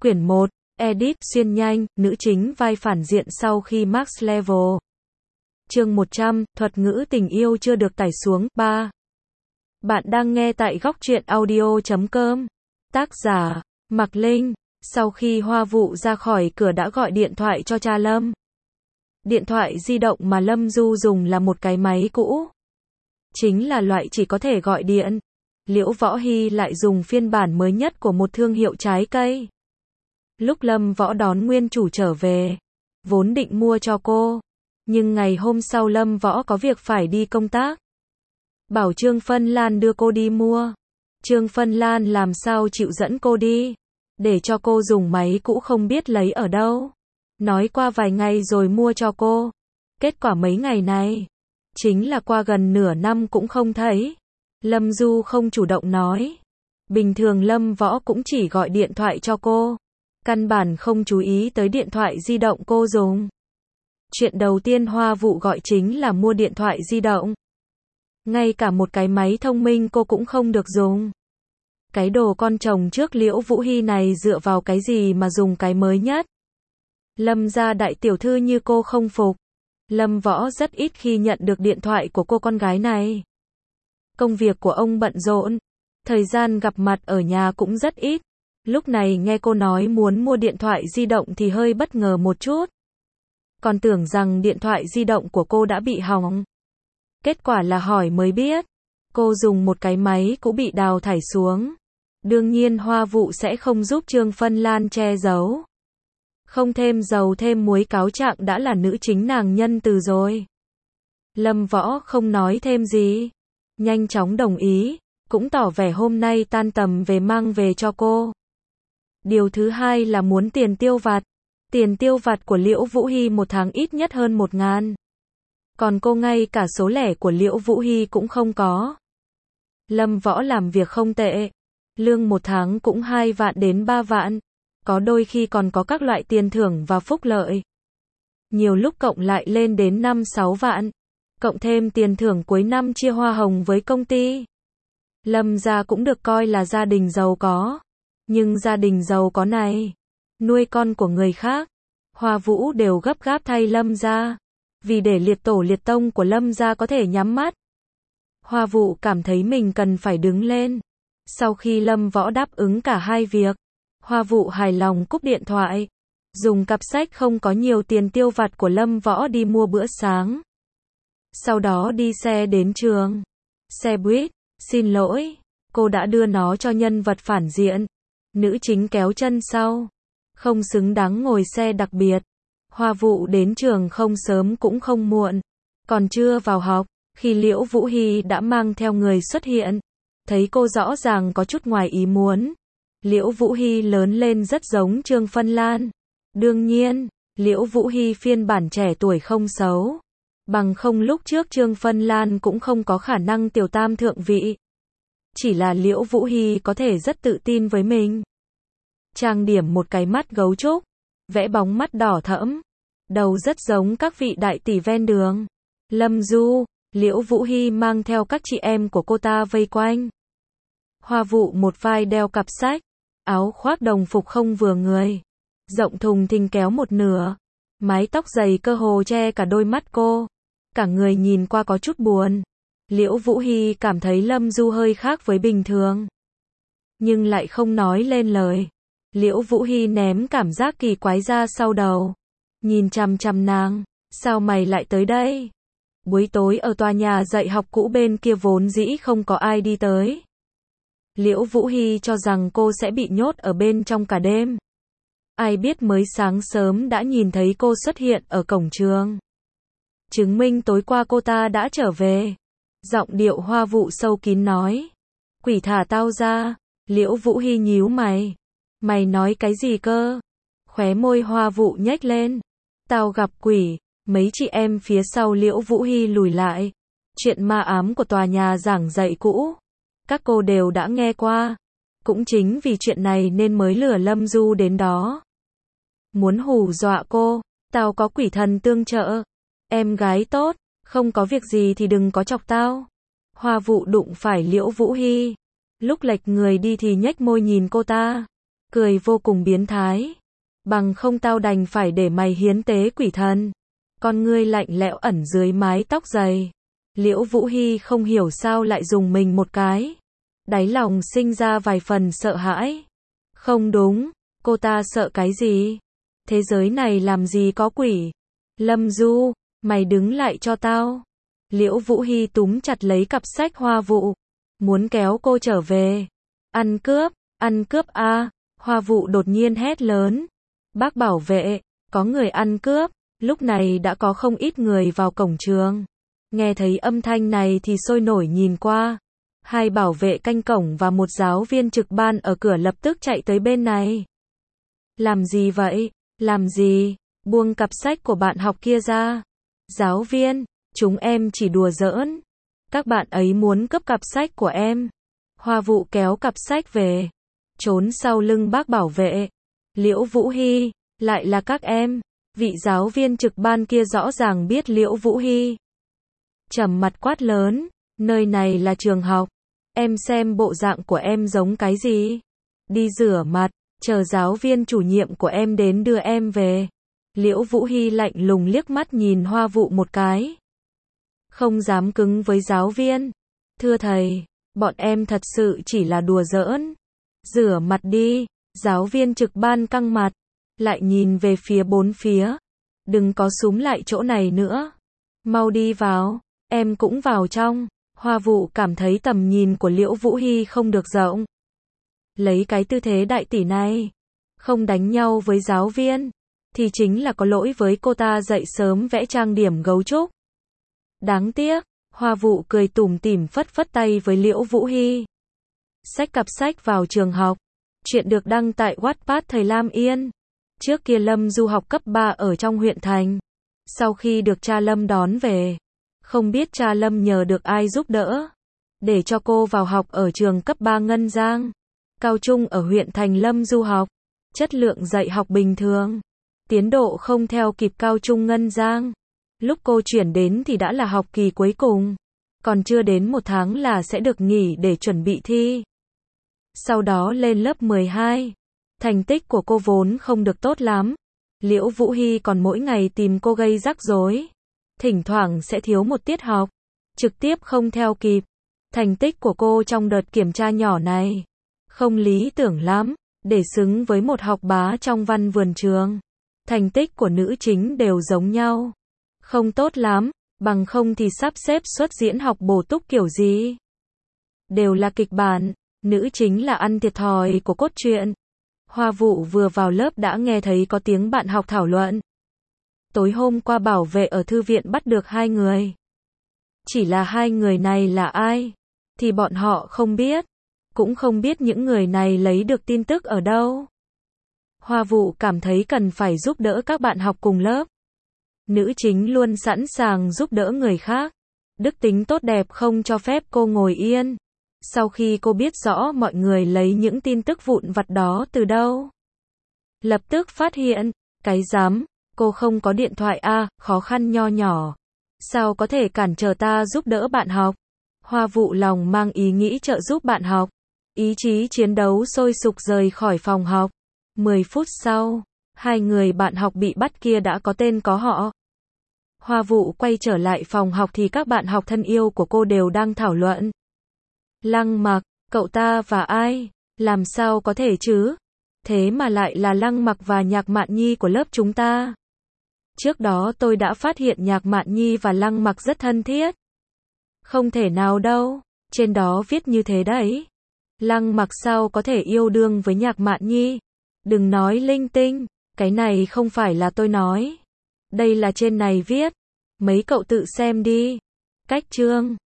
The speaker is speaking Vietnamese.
Quyển 1, Edit, xuyên nhanh, nữ chính vai phản diện sau khi Max Level. Chương 100, thuật ngữ tình yêu chưa được tải xuống, 3. Bạn đang nghe tại góc truyện audio.com. Tác giả, Mạc Linh. Sau khi Hoa Vụ ra khỏi cửa đã gọi điện thoại cho cha Lâm. Điện thoại di động mà Lâm Du dùng là một cái máy cũ. Chính là loại chỉ có thể gọi điện. Liễu Võ Hy lại dùng phiên bản mới nhất của một thương hiệu trái cây. Lúc Lâm Võ đón nguyên chủ trở về, vốn định mua cho cô, nhưng ngày hôm sau Lâm Võ có việc phải đi công tác. Bảo Trương Phân Lan đưa cô đi mua. Trương Phân Lan làm sao chịu dẫn cô đi, để cho cô dùng máy cũ không biết lấy ở đâu. Nói qua vài ngày rồi mua cho cô. Kết quả mấy ngày này, chính là qua gần nửa năm cũng không thấy. Lâm Du không chủ động nói. Bình thường Lâm Võ cũng chỉ gọi điện thoại cho cô. Căn bản không chú ý tới điện thoại di động cô dùng. Chuyện đầu tiên Hoa Vụ gọi chính là mua điện thoại di động. Ngay cả một cái máy thông minh cô cũng không được dùng. Cái đồ con chồng trước Liễu Vũ Hy này dựa vào cái gì mà dùng cái mới nhất. Lâm gia đại tiểu thư như cô không phục. Lâm Võ rất ít khi nhận được điện thoại của cô con gái này. Công việc của ông bận rộn, thời gian gặp mặt ở nhà cũng rất ít. Lúc này nghe cô nói muốn mua điện thoại di động thì hơi bất ngờ một chút. Còn tưởng rằng điện thoại di động của cô đã bị hỏng. Kết quả là hỏi mới biết, cô dùng một cái máy cũ bị đào thải xuống. Đương nhiên Hoa Vụ sẽ không giúp Trương Phân Lan che giấu. Không thêm dầu thêm muối cáo trạng đã là nữ chính nàng nhân từ rồi. Lâm Võ không nói thêm gì, nhanh chóng đồng ý, cũng tỏ vẻ hôm nay tan tầm về mang về cho cô. Điều thứ hai là muốn tiền tiêu vặt. Tiền tiêu vặt của Liễu Vũ Hy một tháng ít nhất hơn 1.000. Còn cô ngay cả số lẻ của Liễu Vũ Hy cũng không có. Lâm Võ làm việc không tệ. Lương một tháng cũng 2 vạn đến 3 vạn. Có đôi khi còn có các loại tiền thưởng và phúc lợi. Nhiều lúc cộng lại lên đến 5-6 vạn. Cộng thêm tiền thưởng cuối năm chia hoa hồng với công ty. Lâm gia cũng được coi là gia đình giàu có. Nhưng gia đình giàu có này, nuôi con của người khác, Hoa Vũ đều gấp gáp thay Lâm gia. Vì để liệt tổ liệt tông của Lâm gia có thể nhắm mắt. Hoa Vụ cảm thấy mình cần phải đứng lên. Sau khi Lâm Võ đáp ứng cả hai việc, Hoa Vụ hài lòng cúp điện thoại. Dùng cặp sách không có nhiều tiền tiêu vặt của Lâm Võ đi mua bữa sáng. Sau đó đi xe đến trường. Xe buýt, xin lỗi, cô đã đưa nó cho nhân vật phản diện. Nữ chính kéo chân sau. Không xứng đáng ngồi xe đặc biệt. Hoa Vụ đến trường không sớm cũng không muộn. Còn chưa vào học, khi Liễu Vũ Hy đã mang theo người xuất hiện. Thấy cô rõ ràng có chút ngoài ý muốn. Liễu Vũ Hy lớn lên rất giống Trương Phân Lan. Đương nhiên, Liễu Vũ Hy phiên bản trẻ tuổi không xấu. Bằng không lúc trước Trương Phân Lan cũng không có khả năng tiểu tam thượng vị. Chỉ là Liễu Vũ Hy có thể rất tự tin với mình. Trang điểm một cái mắt gấu trúc, vẽ bóng mắt đỏ thẫm, đầu rất giống các vị đại tỷ ven đường. Lâm Du, Liễu Vũ Hy mang theo các chị em của cô ta vây quanh. Hoa Vụ một vai đeo cặp sách, áo khoác đồng phục không vừa người, rộng thùng thình kéo một nửa, mái tóc dày cơ hồ che cả đôi mắt cô, cả người nhìn qua có chút buồn. Liễu Vũ Hy cảm thấy Lâm Du hơi khác với bình thường, nhưng lại không nói lên lời. Liễu Vũ Hy ném cảm giác kỳ quái ra sau đầu, nhìn chằm chằm nàng, sao mày lại tới đây? Buổi tối ở tòa nhà dạy học cũ bên kia vốn dĩ không có ai đi tới. Liễu Vũ Hy cho rằng cô sẽ bị nhốt ở bên trong cả đêm. Ai biết mới sáng sớm đã nhìn thấy cô xuất hiện ở cổng trường. Chứng minh tối qua cô ta đã trở về. Giọng điệu Hoa Vụ sâu kín nói. Quỷ thả tao ra. Liễu Vũ Hy nhíu mày. Mày nói cái gì cơ? Khóe môi Hoa Vụ nhếch lên. Tao gặp quỷ. Mấy chị em phía sau Liễu Vũ Hy lùi lại. Chuyện ma ám của tòa nhà giảng dạy cũ, các cô đều đã nghe qua. Cũng chính vì chuyện này nên mới lừa Lâm Du đến đó. Muốn hù dọa cô. Tao có quỷ thần tương trợ. Em gái tốt, không có việc gì thì đừng có chọc tao. Hoa Vụ đụng phải Liễu Vũ Hy. Lúc lệch người đi thì nhếch môi nhìn cô ta. cười vô cùng biến thái. Bằng không tao đành phải để mày hiến tế quỷ thần. Con ngươi lạnh lẽo ẩn dưới mái tóc dày. Liễu Vũ Hy không hiểu sao lại dùng mình một cái. Đáy lòng sinh ra vài phần sợ hãi. Không đúng, cô ta sợ cái gì? Thế giới này làm gì có quỷ? Lâm Du, mày đứng lại cho tao. Liễu Vũ Hy túm chặt lấy cặp sách Hoa Vụ, muốn kéo cô trở về. Ăn cướp a! Hoa Vụ đột nhiên hét lớn. Bác bảo vệ, có người ăn cướp. Lúc này đã có không ít người vào cổng trường. Nghe thấy âm thanh này thì sôi nổi nhìn qua. Hai bảo vệ canh cổng và một giáo viên trực ban ở cửa lập tức chạy tới bên này. Làm gì vậy? Làm gì? Buông cặp sách của bạn học kia ra. Giáo viên, chúng em chỉ đùa giỡn. Các bạn ấy muốn cướp cặp sách của em. Hoa Vụ kéo cặp sách về, trốn sau lưng bác bảo vệ. Liễu Vũ Hy, lại là các em. Vị giáo viên trực ban kia rõ ràng biết Liễu Vũ Hy. Trầm mặt quát lớn, nơi này là trường học. Em xem bộ dạng của em giống cái gì? Đi rửa mặt, chờ giáo viên chủ nhiệm của em đến đưa em về. Liễu Vũ Hy lạnh lùng liếc mắt nhìn Hoa Vụ một cái. Không dám cứng với giáo viên. Thưa thầy, bọn em thật sự chỉ là đùa giỡn. Rửa mặt đi. Giáo viên trực ban căng mặt, lại nhìn về phía bốn phía. Đừng có súm lại chỗ này nữa. Mau đi vào, em cũng vào trong. Hoa Vụ cảm thấy tầm nhìn của Liễu Vũ Hy không được rộng. Lấy cái tư thế đại tỷ này, không đánh nhau với giáo viên, thì chính là có lỗi với cô ta dậy sớm vẽ trang điểm gấu trúc. Đáng tiếc, Hoa Vụ cười tủm tỉm phất phất tay với Liễu Vũ Hy. Xách cặp sách vào trường học. Chuyện được đăng tại Wattpad thời Lam Yên. Trước kia Lâm Du học cấp 3 ở trong huyện thành. Sau khi được cha Lâm đón về, không biết cha Lâm nhờ được ai giúp đỡ, để cho cô vào học ở trường cấp 3 Ngân Giang. Cao trung ở huyện thành Lâm Du học. Chất lượng dạy học bình thường. Tiến độ không theo kịp cao trung Ngân Giang. Lúc cô chuyển đến thì đã là học kỳ cuối cùng. Còn chưa đến 1 tháng là sẽ được nghỉ để chuẩn bị thi. Sau đó lên lớp 12. Thành tích của cô vốn không được tốt lắm. Liễu Vũ Hy còn mỗi ngày tìm cô gây rắc rối. Thỉnh thoảng sẽ thiếu một tiết học. Trực tiếp không theo kịp. Thành tích của cô trong đợt kiểm tra nhỏ này không lý tưởng lắm, để xứng với một học bá trong văn vườn trường. Thành tích của nữ chính đều giống nhau. Không tốt lắm, bằng không thì sắp xếp xuất diễn học bổ túc kiểu gì. Đều là kịch bản, nữ chính là ăn thiệt thòi của cốt truyện. Hoa Vụ vừa vào lớp đã nghe thấy có tiếng bạn học thảo luận. Tối hôm qua bảo vệ ở thư viện bắt được 2 người. Chỉ là 2 người này là ai? Thì bọn họ không biết. Cũng không biết những người này lấy được tin tức ở đâu. Hoa Vụ cảm thấy cần phải giúp đỡ các bạn học cùng lớp. Nữ chính luôn sẵn sàng giúp đỡ người khác. Đức tính tốt đẹp không cho phép cô ngồi yên. Sau khi cô biết rõ mọi người lấy những tin tức vụn vặt đó từ đâu, lập tức phát hiện, cái dám, cô không có điện thoại a, khó khăn nho nhỏ. Sao có thể cản trở ta giúp đỡ bạn học? Hoa Vụ lòng mang ý nghĩ trợ giúp bạn học. Ý chí chiến đấu sôi sục rời khỏi phòng học. 10 phút sau, 2 người bạn học bị bắt kia đã có tên có họ. Hoa Vụ quay trở lại phòng học thì các bạn học thân yêu của cô đều đang thảo luận. Lăng Mặc, cậu ta và ai? Làm sao có thể chứ? Thế mà lại là Lăng Mặc và Nhạc Mạn Nhi của lớp chúng ta. Trước đó tôi đã phát hiện Nhạc Mạn Nhi và Lăng Mặc rất thân thiết. Không thể nào đâu, trên đó viết như thế đấy. Lăng Mặc sao có thể yêu đương với Nhạc Mạn Nhi? Đừng nói linh tinh, cái này không phải là tôi nói. Đây là trên này viết. Mấy cậu tự xem đi. Cách chương